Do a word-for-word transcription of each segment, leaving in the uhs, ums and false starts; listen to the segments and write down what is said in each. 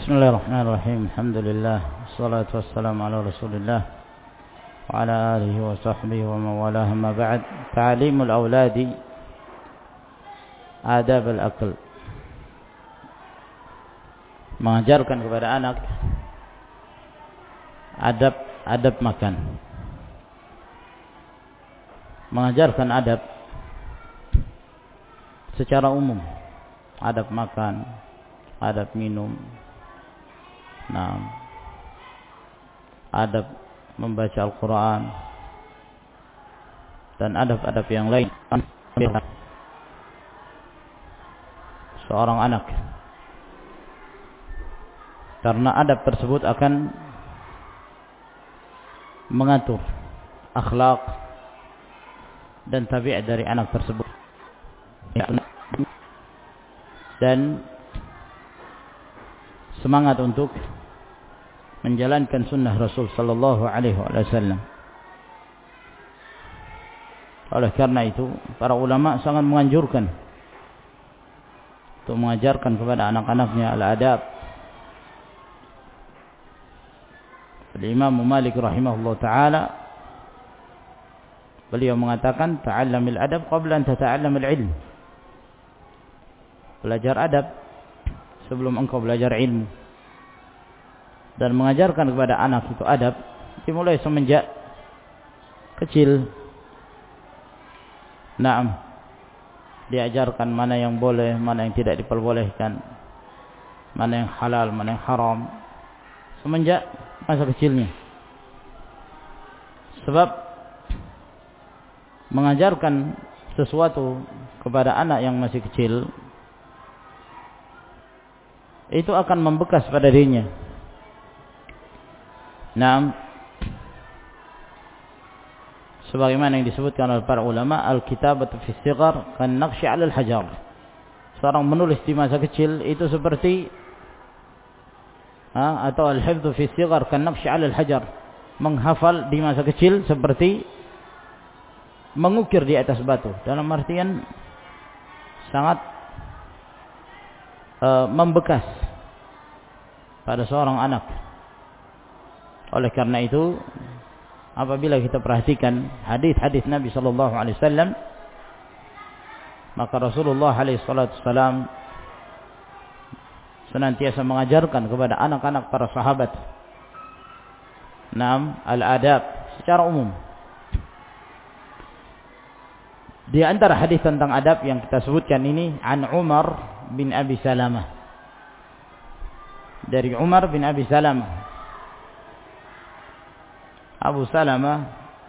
Bismillahirrahmanirrahim. Alhamdulillah, wassalatu wassalamu ala Rasulillah wa ala alihi wa sahbihi wa mawalah. Amma ba'd. Ta'limul awladi adab al-akl. Mengajarkan kepada anak adab adab makan. Mengajarkan adab secara umum. Adab makan, adab minum. Nah, adab membaca Al-Quran dan adab-adab yang lain seorang anak, karena adab tersebut akan mengatur akhlak dan tabiat dari anak tersebut dan semangat untuk menjalankan sunnah Rasul sallallahu alaihi wasallam. Oleh karena itu, para ulama sangat menganjurkan untuk mengajarkan kepada anak-anaknya al-adab. Imam Malik rahimahullah taala beliau mengatakan, ta'allamil adab qabla an tata'allamil ilm. Belajar adab sebelum engkau belajar ilmu. Dan mengajarkan kepada anak itu adab dimulai semenjak kecil. Naam, diajarkan mana yang boleh, mana yang tidak diperbolehkan, mana yang halal, mana yang haram, semenjak masa kecilnya. Sebab mengajarkan sesuatu kepada anak yang masih kecil itu akan membekas pada dirinya. Naam, sebagaimana yang disebutkan oleh para ulama, al-kitabatu fi sighar kan naqshi 'ala al-hajar. Seorang menulis di masa kecil itu seperti ha, atau al-hifdzu fi sighar kan naqshi 'ala al-hajar. Menghafal di masa kecil seperti mengukir di atas batu. Dalam artian sangat uh, membekas pada seorang anak. Oleh karena itu, apabila kita perhatikan hadis-hadis Nabi sallallahu alaihi wasallam, maka Rasulullah alaihi salatu wasallam senantiasa mengajarkan kepada anak-anak para sahabat Naam, al-adab secara umum. Di antara hadis tentang adab yang kita sebutkan ini, an Umar bin Abi Salamah. Dari Umar bin Abi Salamah. Abu Salamah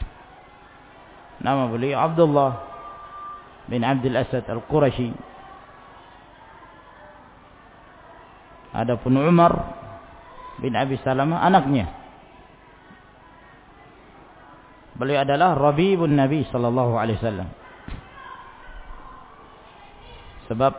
nama beliau Abdullah bin Abdul Asad Al-Qurashi. Adapun Umar bin Abi Salamah anaknya. Beliau adalah Rabibun Nabi sallallahu alaihi wasallam. Sebab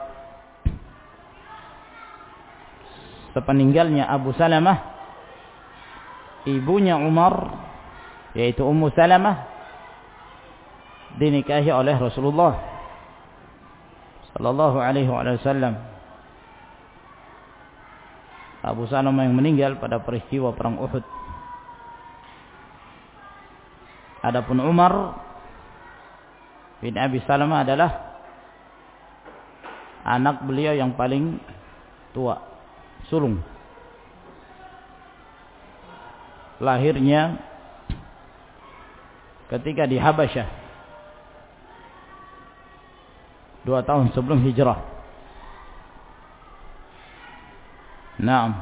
sepeninggalnya Abu Salamah, ibunya Umar yaitu Ummu Salamah dinikahi oleh Rasulullah sallallahu alaihi wasallam. Abu Salamah yang meninggal pada peristiwa perang Uhud. Adapun Umar bin Abi Salamah adalah anak beliau yang paling tua, sulung. Lahirnya ketika di Habasyah dua tahun sebelum hijrah. Naam.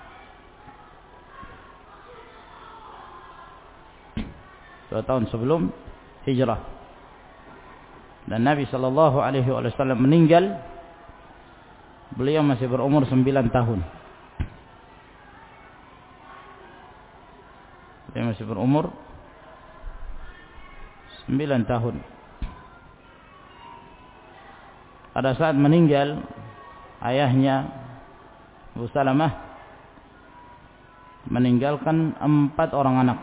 Dua tahun sebelum hijrah. Dan Nabi sallallahu alaihi wasallam meninggal, beliau masih berumur sembilan tahun. Beliau masih berumur sembilan tahun. Pada saat meninggal ayahnya Abu Salamah meninggalkan empat orang anak.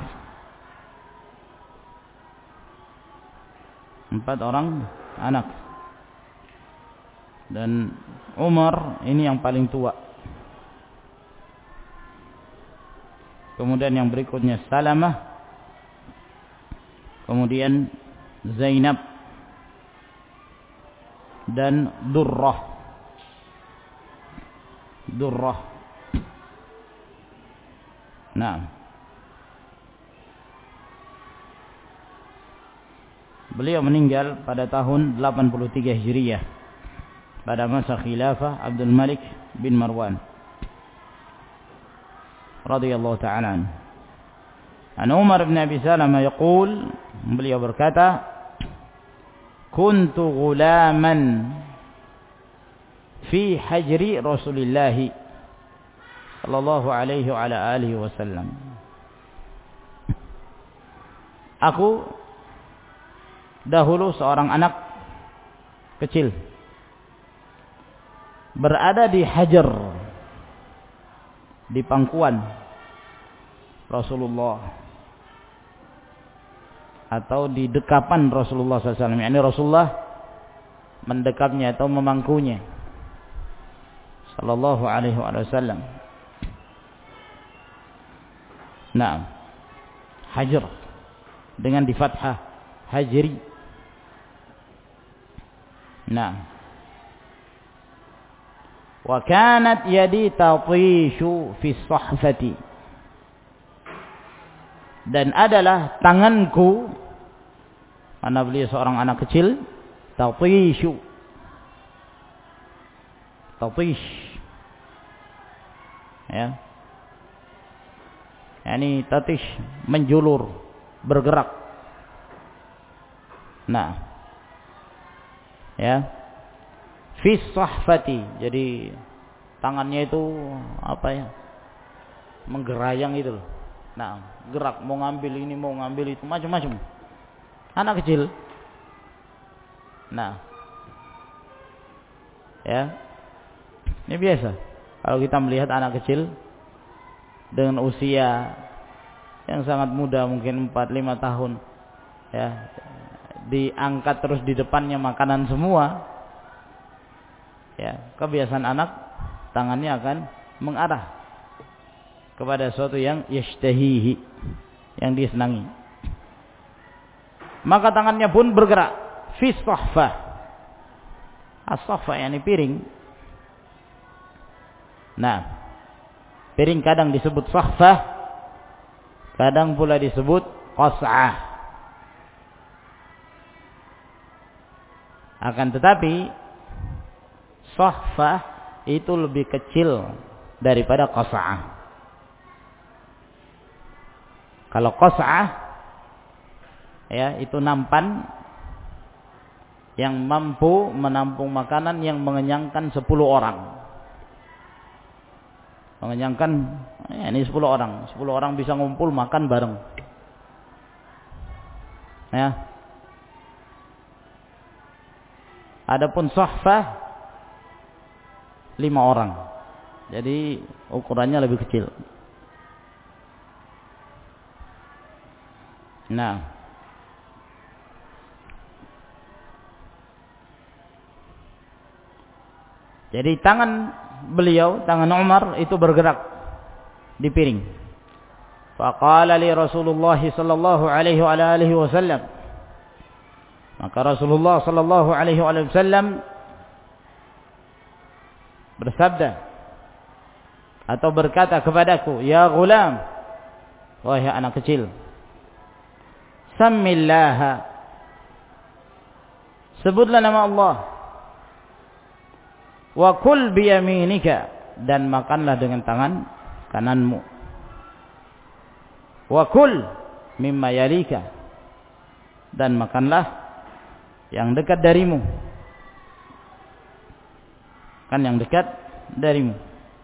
Empat orang anak. Dan Umar ini yang paling tua. kemudian yang berikutnya Salamah, kemudian Zainab dan Durrah. Durrah. Nah, beliau meninggal pada tahun delapan puluh tiga Hijriah pada masa khilafah Abdul Malik bin Marwan radhiyallahu ta'ala anhu. An Umar bin Abi Salamah yaqul, beliau berkata, kuntu ghulaman fi hajri Rasulillah sallallahu alaihi wa ala alihi wasallam. Aku dahulu seorang anak kecil berada di hajar, di pangkuan Rasulullah atau di dekapan Rasulullah sallallahu alaihi wasallam. Yani Rasulullah mendekapnya atau memangkunya sallallahu alaihi wasallam. Nah, hajar dengan di fathah, hajri. Nah, wa kanat yadi tatishu fi sahfati, dan adalah tanganku, mana beliau seorang anak kecil, tatishu, tatish, ya, yani tatish, menjulur, bergerak. Nah, ya, fi sahfati, jadi tangannya itu apa ya, menggerayang itu loh. Nah, gerak, mau ngambil ini, mau ngambil itu, macam-macam. Anak kecil. Nah, ya, ini biasa kalau kita melihat anak kecil dengan usia yang sangat muda, mungkin empat lima tahun, ya, diangkat terus di depannya makanan semua, ya, kebiasaan anak tangannya akan mengarah kepada sesuatu yang yashtahihi, yang dia senangi. Maka tangannya pun bergerak fi sahfah. As-sahfah yani piring. Nah, piring kadang disebut sahfah, kadang pula disebut qas'ah. Akan tetapi sahfah itu lebih kecil daripada qas'ah. Kalau qas'ah, ya, itu nampan yang mampu menampung makanan yang mengenyangkan sepuluh orang. Mengenyangkan, ya, ini sepuluh orang. sepuluh orang bisa ngumpul makan bareng. Ya. Adapun sahfah lima orang. Jadi ukurannya lebih kecil. Nah, jadi tangan beliau, tangan Umar itu bergerak di piring. Faqala li Rasulullah sallallahu alaihi wa alihi wasallam, maka Rasulullah sallallahu alaihi wasallam bersabda atau berkata kepadaku, ya ghulam, wahai anak kecil, Sammillaha, sebutlah nama Allah, wa kul biyaminika, dan makanlah dengan tangan kananmu, wa kul mimma yalika, dan makanlah yang dekat darimu, kan yang dekat darimu.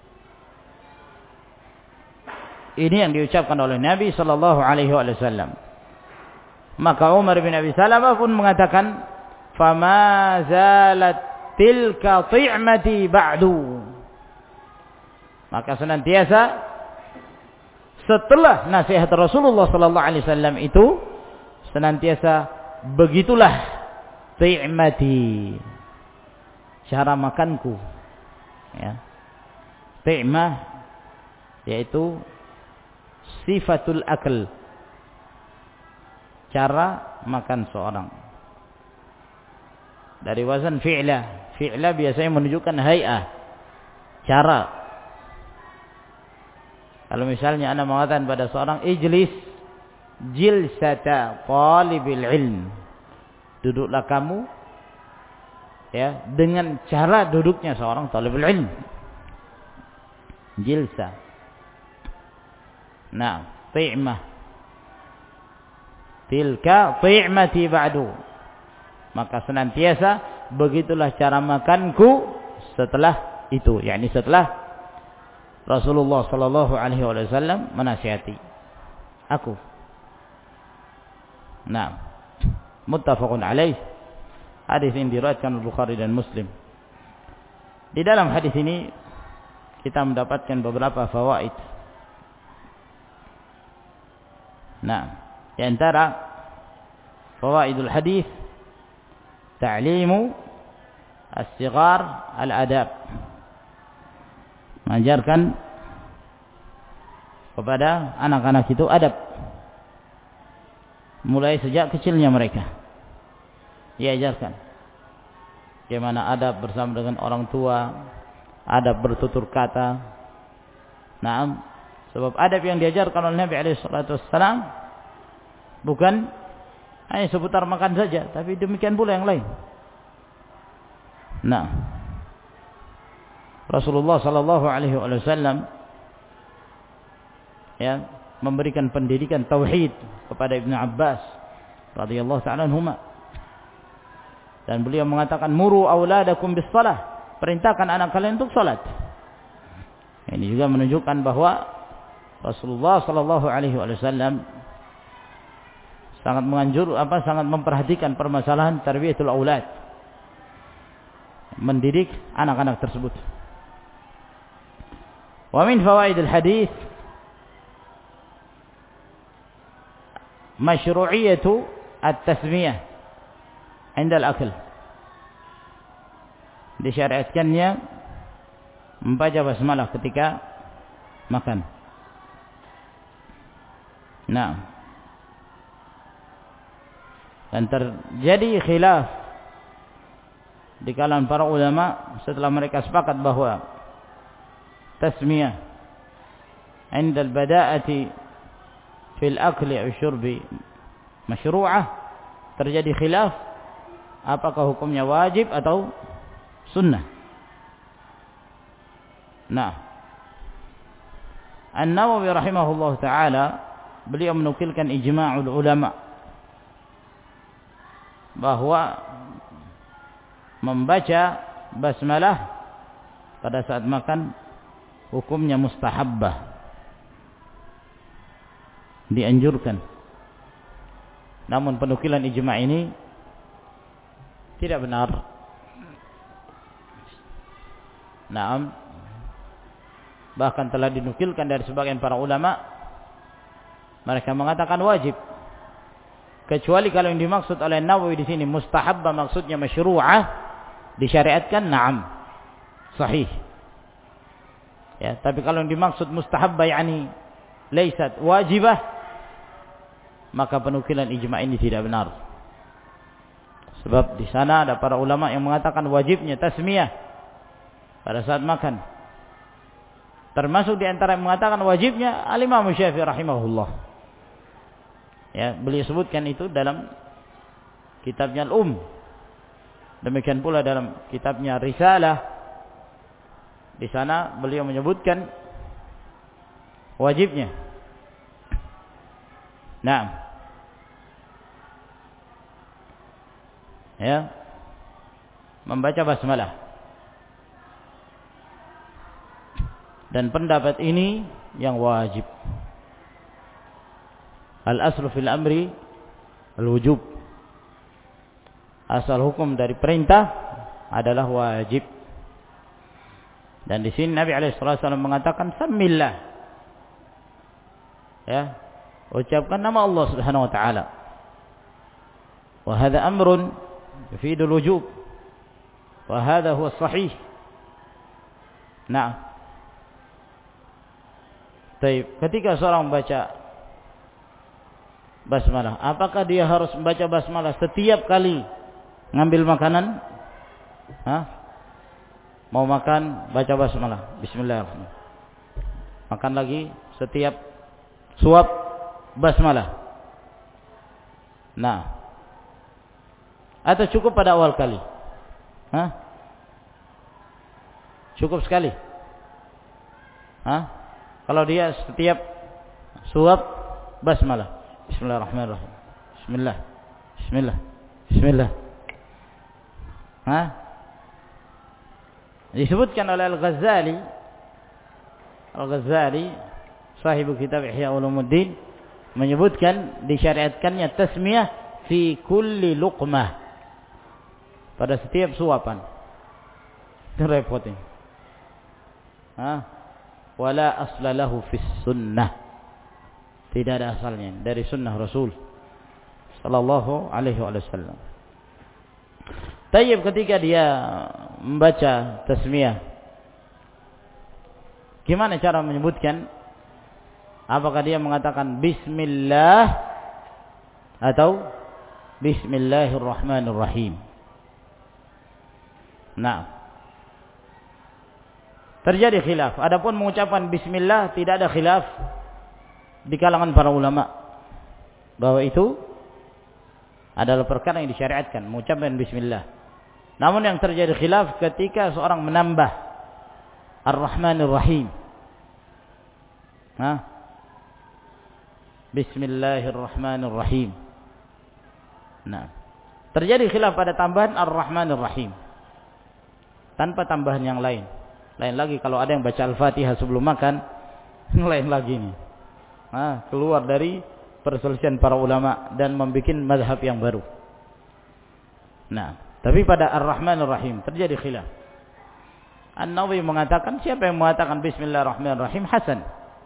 Ini yang diucapkan oleh Nabi sallallahu alaihi wasallam. Maka Umar bin Abi Salamah pun mengatakan, fama zalat tilka ti'mati ba'du, maka senantiasa setelah nasihat Rasulullah sallallahu alaihi wasallam itu, senantiasa begitulah ti'mati, cara makanku, ya. Ti'mah yaitu sifatul akl, cara makan seorang. Dari wazan fi'la. Fi'la biasanya menunjukkan hay'ah, cara. Kalau misalnya anda mengatakan pada seorang ijlis jilsata talibil ilm, duduklah kamu ya dengan cara duduknya seorang talibul ilm. Jilsa. Nah, ti'mah. Tilka ti'mati ba'du. Maka senantiasa begitulah cara makanku setelah itu, yakni setelah Rasulullah sallallahu alaihi wasallam menasihati aku. Nah, muttafaqun alaih. Hadis ini diriwayatkan Bukhari dan Muslim. Di dalam hadis ini kita mendapatkan beberapa fawaid. Nah, di antara fawaidul hadis ta'limu as-sighar al-adab. Mengajarkan kepada anak-anak itu adab. Mulai sejak kecilnya mereka diajarkan bagaimana adab bersama dengan orang tua, adab bertutur kata. Naam, sebab adab yang diajarkan oleh Nabi alaihi salatu wassalam bukan hanya seputar makan saja, tapi demikian pula yang lain. Nah, Rasulullah sallallahu alaihi wasallam ya memberikan pendidikan tauhid kepada Ibnu Abbas radhiyallahu ta'ala anhuma. Dan beliau mengatakan muru auladakum bis shalah, perintahkan anak kalian untuk salat. Ini juga menunjukkan bahwa Rasulullah sallallahu alaihi wasallam sangat menganjur apa sangat memperhatikan permasalahan tarbiyatul aulad, mendidik anak-anak tersebut. Wa min fawaidil hadis masyru'iyatu at-tasmiyah 'inda al-akl. Disyariatkannya membaca basmalah ketika makan. Nah, dan terjadi khilaf di kalangan para ulama setelah mereka sepakat bahwa tasmiyah 'inda al-bada'ati fil akli wa syurbi masyru'ah. Terjadi khilaf apakah hukumnya wajib atau sunnah. Nah, An-Nawawi rahimahullah ta'ala beliau menukilkan ijma'ul ulama bahwa membaca basmalah pada saat makan hukumnya mustahabbah, dianjurkan. Namun penukilan ijma' ini tidak benar. Naam, bahkan telah dinukilkan dari sebagian para ulama, mereka mengatakan wajib. Kecuali kalau yang dimaksud oleh Nawawi di sini mustahabbah maksudnya masyru'ah, disyariatkan, na'am, sahih. Ya, tapi kalau yang dimaksud mustahabbah yakni laisat wajibah, maka penukilan ijma' ini tidak benar. Sebab di sana ada para ulama yang mengatakan wajibnya tasmiyah pada saat makan. Termasuk di antara yang mengatakan wajibnya Al-Imam Syafi'i rahimahullah. Ya, beliau sebutkan itu dalam kitabnya Al-Um. Demikian pula dalam kitabnya Risalah. Di sana beliau menyebutkan wajibnya. Nah, ya, membaca basmalah. Dan pendapat ini yang wajib. Al-aslu fil amri al-wujub. Asal hukum dari perintah adalah wajib. Dan di sini Nabi alaihi wasallam mengatakan samillah. Ya, ucapkan nama Allah Subhanahu wa taala. Wa hadha amrun yufidul wujub. Wa hadha huwa sahih. Nah, Taib. Ketika seorang membaca basmalah, apakah dia harus membaca basmalah setiap kali ngambil makanan? Hah? Mau makan, baca basmalah. Bismillahirrahmanirrahim. Makan lagi, setiap suap basmalah. Nah, atau cukup pada awal kali? Hah? Cukup sekali? Hah? Kalau dia setiap suap basmalah. Bismillahirrahmanirrahim. Bismillah. Bismillah. Bismillah. Hah? Disebutkan oleh Al-Ghazali, Al-Ghazali sahibu kitab Ihya Ulumuddin, menyebutkan disyariatkannya tasmiyah fi kulli luqmah, pada setiap suapan. Itu repot ini. Hah? Wala asla lahu fis sunnah. Tidak ada asalnya dari sunnah Rasul sallallahu alaihi wasallam. Tayyib, ketika dia membaca tasmiyah, gimana cara menyebutkan? Apakah dia mengatakan bismillah atau bismillahirrahmanirrahim? Nah, terjadi khilaf. Adapun mengucapkan bismillah, tidak ada khilaf di kalangan para ulama bahwa itu adalah perkara yang disyariatkan, mengucapkan bismillah. Namun yang terjadi khilaf ketika seorang menambah Ar-Rahmanir Rahim. Nah, Bismillahirrahmanirrahim. Nah, terjadi khilaf pada tambahan Ar-Rahmanir Rahim tanpa tambahan yang lain. Lain lagi kalau ada yang baca Al-Fatihah sebelum makan, lain lagi nih. Nah, keluar dari perselisihan para ulama dan membuat mazhab yang baru. Nah, tapi pada Ar-Rahmanir Rahim terjadi khilaf. An-Nawawi mengatakan, siapa yang mengatakan Bismillahirrahmanirrahim hasan,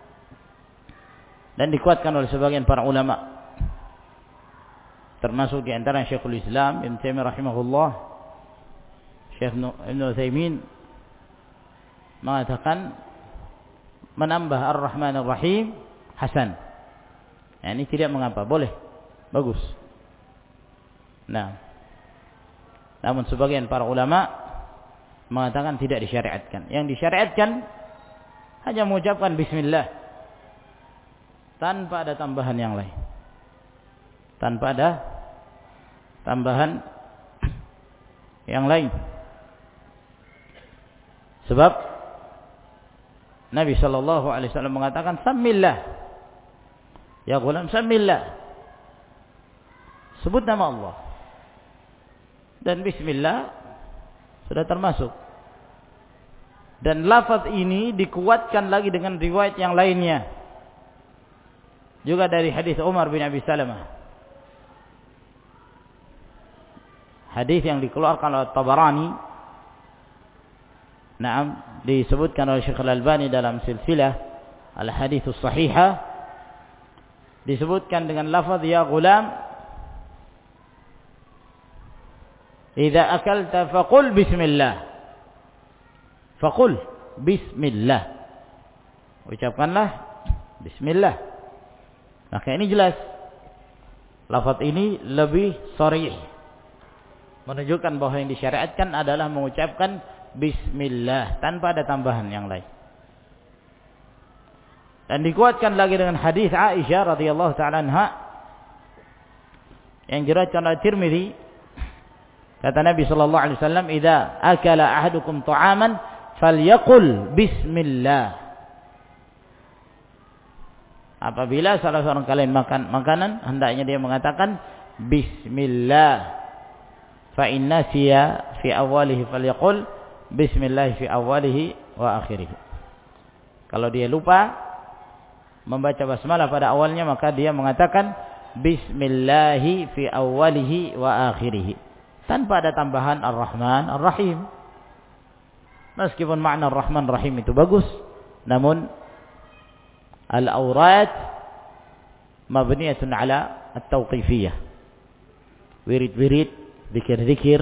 dan dikuatkan oleh sebagian para ulama, termasuk di antara Syekhul Islam Ibnu Taimiyah rahimahullah, Syekh Ibnu Utsaimin mengatakan menambah Ar-Rahmanir Rahim hasan. Ya, ini tidak mengapa, boleh, bagus. Nah, namun sebagian para ulama mengatakan tidak disyariatkan. Yang disyariatkan hanya mengucapkan bismillah tanpa ada tambahan yang lain. Tanpa ada tambahan yang lain. Sebab Nabi sallallahu alaihi wasallam mengatakan samillah. Ya ghulam samillah. Sebut nama Allah. Dan bismillah sudah termasuk. Dan lafaz ini dikuatkan lagi dengan riwayat yang lainnya. Juga dari hadis Umar bin Abi Salamah. Hadis yang dikeluarkan oleh Tabarani. Naam, disebutkan oleh Syekh Al-Albani dalam silsilah Al-Hadits Shahihah. Disebutkan dengan lafaz ya ghulam, idza akalta faqul bismillah. Faqul bismillah. Ucapkanlah bismillah. Maka ini jelas. Lafaz ini lebih sharih, menunjukkan bahwa yang disyariatkan adalah mengucapkan bismillah tanpa ada tambahan yang lain. Dan dikuatkan lagi dengan hadis Aisyah radhiyallahu taala anha yang diriwayatkan oleh Tirmizi. Kata Nabi sallallahu alaihi wasallam, "Idza akala ahadukum ta'aman falyaqul bismillah." Apabila salah seorang kalian makan makanan, hendaknya dia mengatakan bismillah. Fa inna siya fi awwalihi falyaqul bismillah fi awwalihi wa akhirih. Kalau dia lupa membaca basmalah pada awalnya, maka dia mengatakan bismillah fi awwalihi wa akhirih, tanpa ada tambahan Ar-Rahman Ar-Rahim. Meskipun makna Ar-Rahman Ar-Rahim itu bagus, namun al-awrat mabniyatun ala at-tauqifiyah. Wirid-wirid, zikir-zikir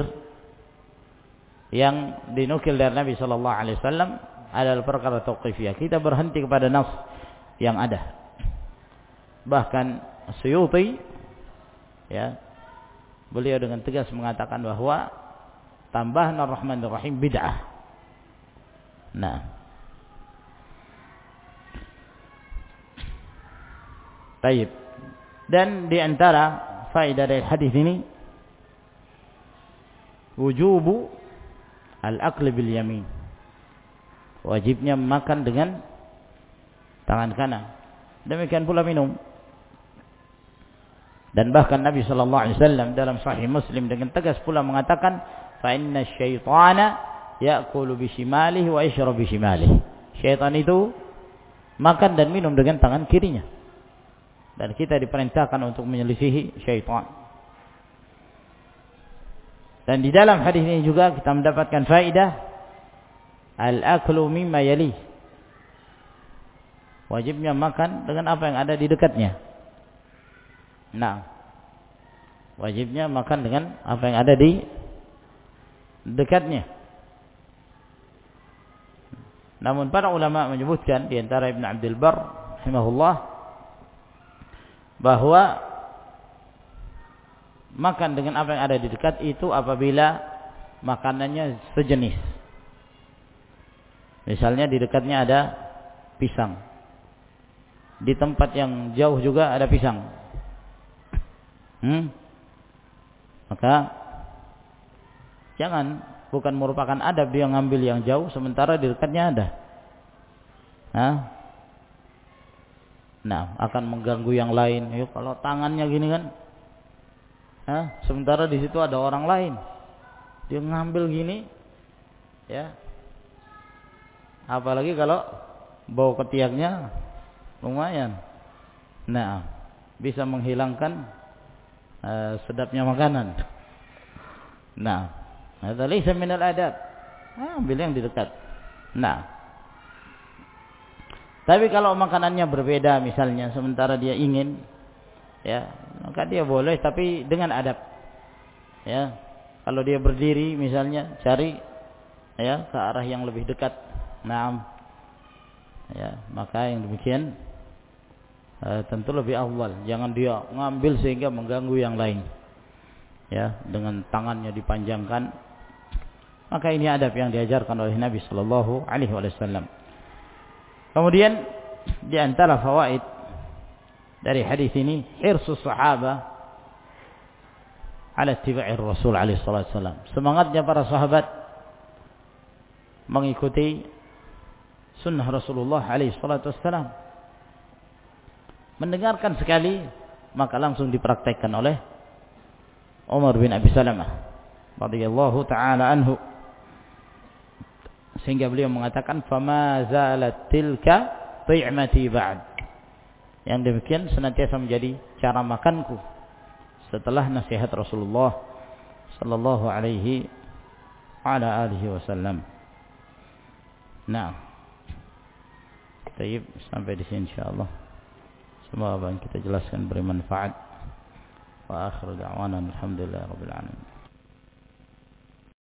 yang dinukil dari Nabi sallallahu alaihi wasallam adalah perkara tauqifiyah. Kita berhenti kepada nas yang ada. Bahkan Suyuti ya, beliau dengan tegas mengatakan bahwa tambahan Ar-Rahmanir Rahim bid'ah. Nah, baik. Dan di antara faedah dari hadis ini wujubu al-akl bil yamin. Wajibnya makan dengan tangan kanan. Demikian pula minum. Dan bahkan Nabi sallallahu alaihi wasallam dalam Sahih Muslim dengan tegas pula mengatakan, "Fa inna syaitana ya'kulu bi shimalihi wa yashrabu bi shimalihi." Syaitan itu makan dan minum dengan tangan kirinya. Dan kita diperintahkan untuk menyelisihi syaitan. Dan di dalam hadis ini juga kita mendapatkan faedah al-aklu mimma yali. Wajibnya makan dengan apa yang ada di dekatnya. Nah, wajibnya makan dengan apa yang ada di dekatnya. Namun para ulama menyebutkan di antara Ibn Abdul Barr rahimahullah bahwa makan dengan apa yang ada di dekat itu apabila makanannya sejenis. Misalnya di dekatnya ada pisang. Di tempat yang jauh juga ada pisang. Hmm? Maka jangan, bukan merupakan adab dia ngambil yang jauh sementara di dekatnya ada. Nah, nah akan mengganggu yang lain. Yuk, kalau tangannya gini kan, nah, sementara di situ ada orang lain, dia ngambil gini, ya. Apalagi kalau bau ketiaknya lumayan. Nah, bisa menghilangkan Uh, sedapnya makanan. Nah, hadza laysa min al-adab. Ah, ambil yang di dekat. Nah, tapi kalau makanannya berbeda misalnya, sementara dia ingin, ya, maka dia boleh, tapi dengan adab. Ya, kalau dia berdiri misalnya, cari, ya, ke arah yang lebih dekat. Naam, ya, maka yang demikian Uh, tentu lebih awal. Jangan dia ngambil sehingga mengganggu yang lain, ya, dengan tangannya dipanjangkan. Maka ini adab yang diajarkan oleh Nabi sallallahu alaihi wasallam. Kemudian di antara fawaid dari hadis ini, hirsus sahabah ala ittiba'i Rasul alaihi wasallam. Semangatnya para sahabat mengikuti sunnah Rasulullah alaihi wasallam. Mendengarkan sekali, maka langsung dipraktekkan oleh Umar bin Abi Salamah radhiyallahu taala anhu, sehingga beliau mengatakan, "Fama zalat tilka ti'mati ba'd." Yang demikian senantiasa menjadi cara makanku setelah nasihat Rasulullah sallallahu alaihi wa ala alihi wasallam. Nah, baik, sampai di sini insyaallah. Semoga apa yang kita jelaskan bermanfaat. Wa akhiru da'wana alhamdulillah rabbil alamin.